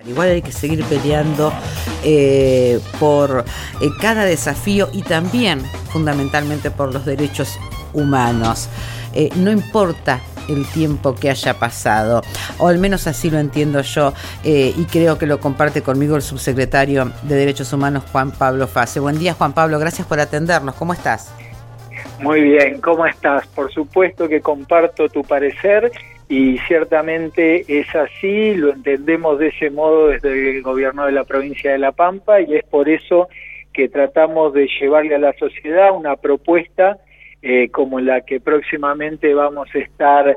Igual hay que seguir peleando por cada desafío y también fundamentalmente por los derechos humanos. No importa el tiempo que haya pasado, o al menos así lo entiendo yo, y creo que lo comparte conmigo el subsecretario de Derechos Humanos, Juan Pablo Fase. Buen día, Juan Pablo, gracias por atendernos. ¿Cómo estás? Muy bien, ¿cómo estás? Por supuesto que comparto tu parecer y ciertamente es así, lo entendemos de ese modo desde el gobierno de la provincia de La Pampa y es por eso que tratamos de llevarle a la sociedad una propuesta como la que próximamente vamos a estar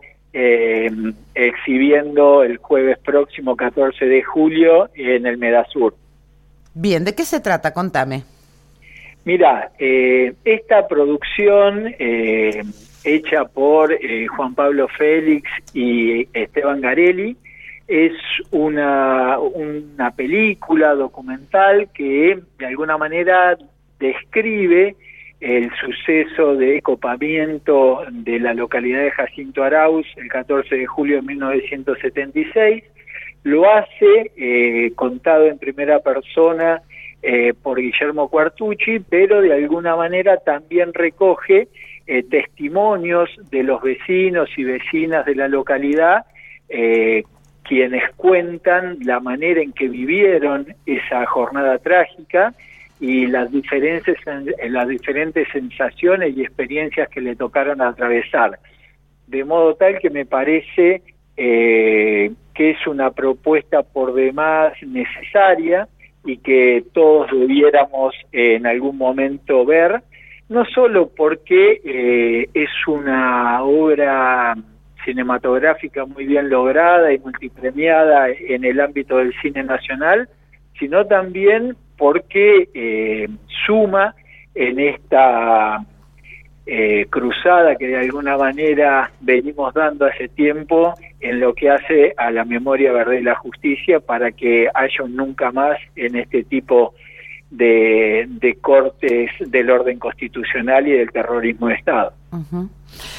exhibiendo el jueves próximo 14 de julio en el Medasur. Bien, ¿de qué se trata? Contame. Mira, esta producción hecha por Juan Pablo Félix y Esteban Garelli es una película documental que de alguna manera describe el suceso de copamiento de la localidad de Jacinto Arauz el 14 de julio de 1976. Lo hace contado en primera persona por Guillermo Quartucci, pero de alguna manera también recoge testimonios de los vecinos y vecinas de la localidad, quienes cuentan la manera en que vivieron esa jornada trágica y las diferentes sensaciones y experiencias que le tocaron atravesar. De modo tal que me parece que es una propuesta por demás necesaria y que todos debiéramos en algún momento ver, no solo porque es una obra cinematográfica muy bien lograda y multipremiada en el ámbito del cine nacional, sino también porque suma en esta cruzada que de alguna manera venimos dando hace tiempo en lo que hace a la memoria, verdad y la justicia para que haya un nunca más en este tipo de cortes del orden constitucional y del terrorismo de Estado. Uh-huh.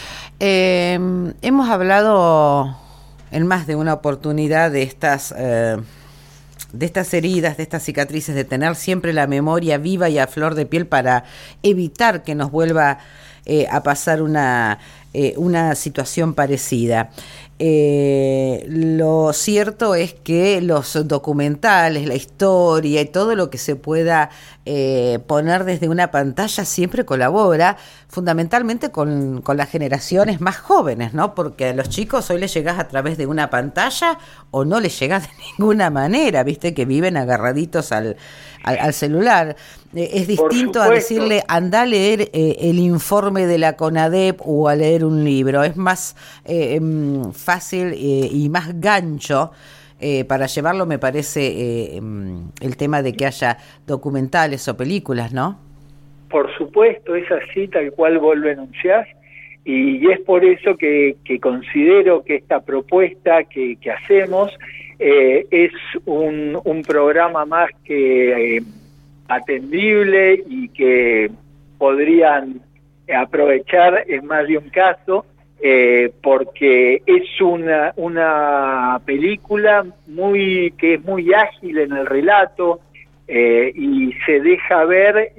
Hemos hablado en más de una oportunidad de estas heridas, de estas cicatrices, de tener siempre la memoria viva y a flor de piel para evitar que nos vuelva a pasar una situación parecida. Lo cierto es que los documentales, la historia y todo lo que se pueda poner desde una pantalla siempre colabora fundamentalmente con las generaciones más jóvenes, ¿no? Porque a los chicos hoy les llegás a través de una pantalla o no les llegás de ninguna manera, viste que viven agarraditos al celular. Es distinto a decirle anda a leer el informe de la CONADEP o a leer un libro. Es más fácil y más gancho para llevarlo, me parece, el tema de que haya documentales o películas, ¿no? Por supuesto, es así, tal cual vos lo enunciás, y es por eso que considero que esta propuesta que hacemos es un programa más que atendible y que podrían aprovechar en más de un caso, porque es una película que es muy ágil en el relato y se deja ver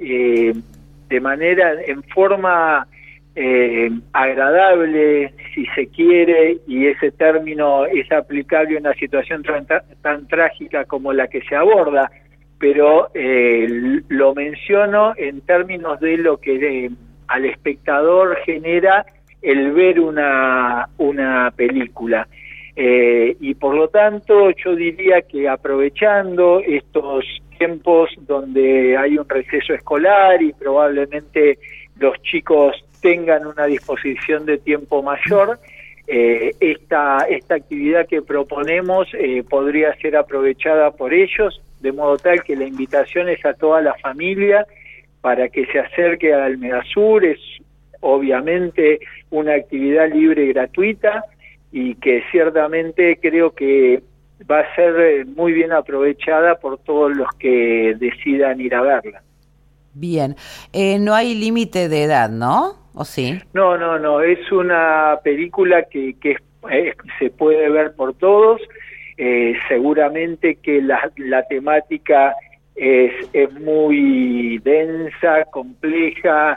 en forma agradable, si se quiere, y ese término es aplicable a una situación tan trágica como la que se aborda, pero lo menciono en términos de lo que al espectador genera el ver una película. Y por lo tanto yo diría que aprovechando estos tiempos donde hay un receso escolar y probablemente los chicos tengan una disposición de tiempo mayor, esta actividad que proponemos podría ser aprovechada por ellos, de modo tal que la invitación es a toda la familia para que se acerque al Medasur. Es obviamente una actividad libre y gratuita y que ciertamente creo que va a ser muy bien aprovechada por todos los que decidan ir a verla. Bien, no hay límite de edad, ¿no? ¿O sí? No, es una película que se puede ver por todos seguramente que la temática es muy densa, compleja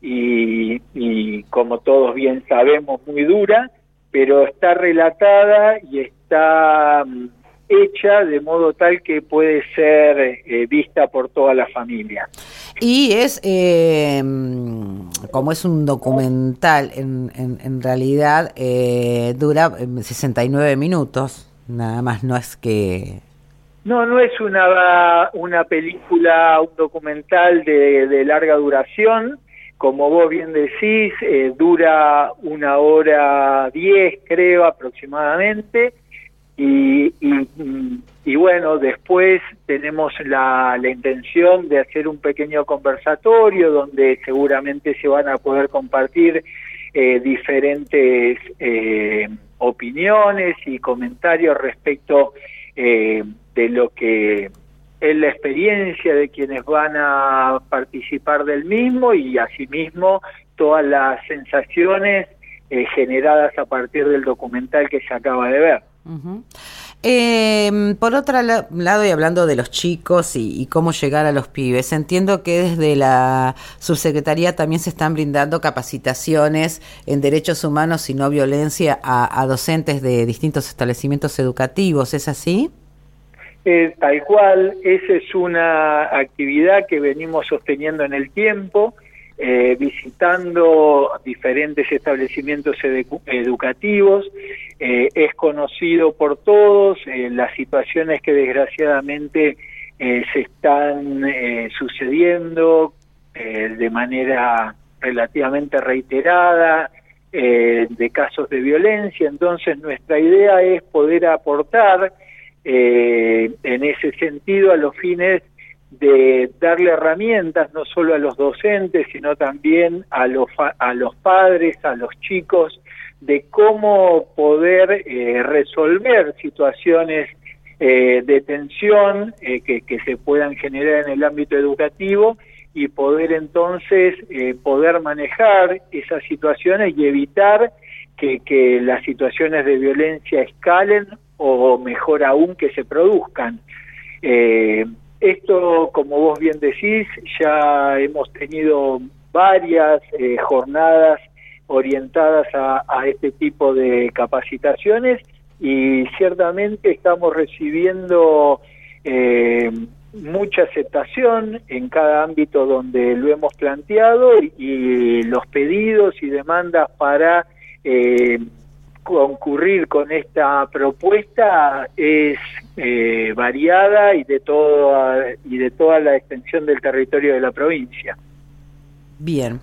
y como todos bien sabemos, muy dura, pero está relatada y está hecha de modo tal que puede ser vista por toda la familia. Y es, como es un documental, en realidad dura 69 minutos, nada más, no es que... No es una película, un documental de larga duración. Como vos bien decís, dura 1:10, creo, aproximadamente. Y bueno, después tenemos la intención de hacer un pequeño conversatorio donde seguramente se van a poder compartir diferentes opiniones y comentarios respecto de lo que es la experiencia de quienes van a participar del mismo y asimismo todas las sensaciones generadas a partir del documental que se acaba de ver. Uh-huh. Por otro lado, y hablando de los chicos y cómo llegar a los pibes, entiendo que desde la subsecretaría también se están brindando capacitaciones en derechos humanos y no violencia a docentes de distintos establecimientos educativos, ¿es así? Tal cual, esa es una actividad que venimos sosteniendo en el tiempo, visitando diferentes establecimientos educativos. Es conocido por todos las situaciones que desgraciadamente se están sucediendo de manera relativamente reiterada, de casos de violencia. Entonces nuestra idea es poder aportar en ese sentido a los fines de darle herramientas no solo a los docentes, sino también a los padres, a los chicos, de cómo poder resolver situaciones de tensión que se puedan generar en el ámbito educativo y poder entonces poder manejar esas situaciones y evitar que las situaciones de violencia escalen o mejor aún que se produzcan. Esto, como vos bien decís, ya hemos tenido varias jornadas orientadas a este tipo de capacitaciones y ciertamente estamos recibiendo mucha aceptación en cada ámbito donde lo hemos planteado y los pedidos y demandas para concurrir con esta propuesta es variada y de toda la extensión del territorio de la provincia. Bien.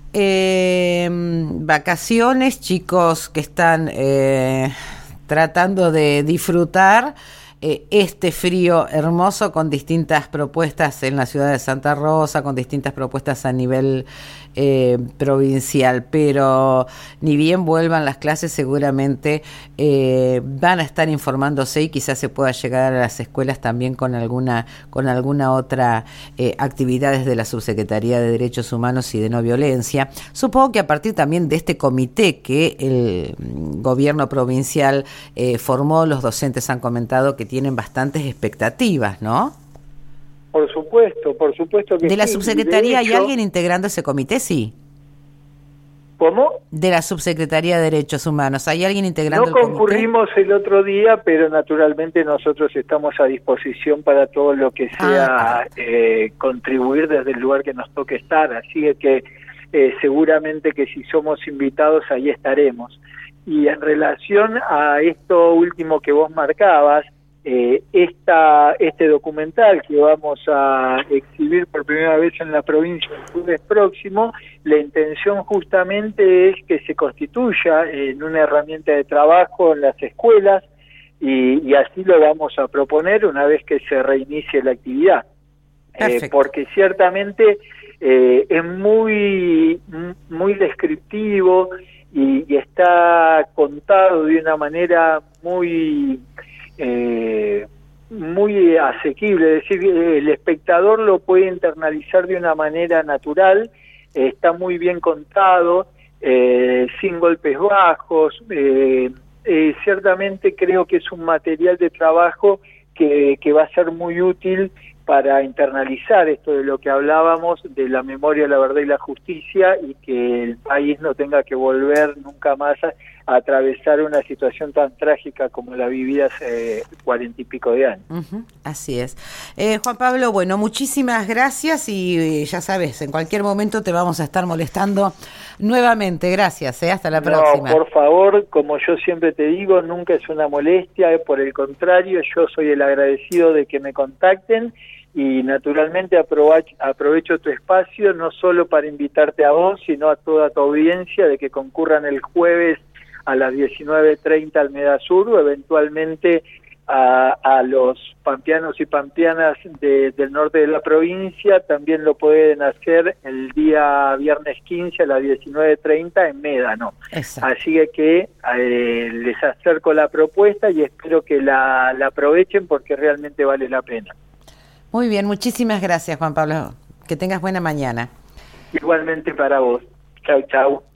Vacaciones, chicos que están tratando de disfrutar este frío hermoso con distintas propuestas en la ciudad de Santa Rosa, con distintas propuestas a nivel provincial, pero ni bien vuelvan las clases seguramente van a estar informándose y quizás se pueda llegar a las escuelas también con alguna otra actividad desde la Subsecretaría de Derechos Humanos y de No Violencia. Supongo que a partir también de este comité que el gobierno provincial formó, los docentes han comentado que tienen bastantes expectativas, ¿no? Por supuesto que ¿De la sí. Subsecretaría hay alguien integrando ese comité? Sí. ¿Cómo? De la Subsecretaría de Derechos Humanos, ¿hay alguien integrando el comité? No concurrimos el otro día, pero naturalmente nosotros estamos a disposición para todo lo que sea contribuir desde el lugar que nos toque estar, así que seguramente que si somos invitados ahí estaremos. Y en relación a esto último que vos marcabas, este documental que vamos a exhibir por primera vez en la provincia el lunes próximo, la intención justamente es que se constituya en una herramienta de trabajo en las escuelas y así lo vamos a proponer una vez que se reinicie la actividad. Porque ciertamente es muy descriptivo y está contado de una manera muy asequible, es decir, el espectador lo puede internalizar de una manera natural, está muy bien contado, sin golpes bajos, ciertamente creo que es un material de trabajo que va a ser muy útil para internalizar esto de lo que hablábamos, de la memoria, la verdad y la justicia, y que el país no tenga que volver nunca más a atravesar una situación tan trágica como la vivida hace 40 y pico de años. Así es. Juan Pablo, bueno, muchísimas gracias y ya sabes, en cualquier momento te vamos a estar molestando nuevamente. Gracias, hasta la próxima. No, por favor, como yo siempre te digo, nunca es una molestia, por el contrario, yo soy el agradecido de que me contacten. Y naturalmente aprovecho tu espacio no solo para invitarte a vos, sino a toda tu audiencia de que concurran el jueves a las 19:30 al Medasur, o eventualmente a los pampeanos y pampeanas del norte de la provincia. También lo pueden hacer el día viernes 15 a las 19:30 en Médano. Exacto. Así que les acerco la propuesta y espero que la aprovechen porque realmente vale la pena. Muy bien, muchísimas gracias, Juan Pablo. Que tengas buena mañana. Igualmente para vos. Chau, chau.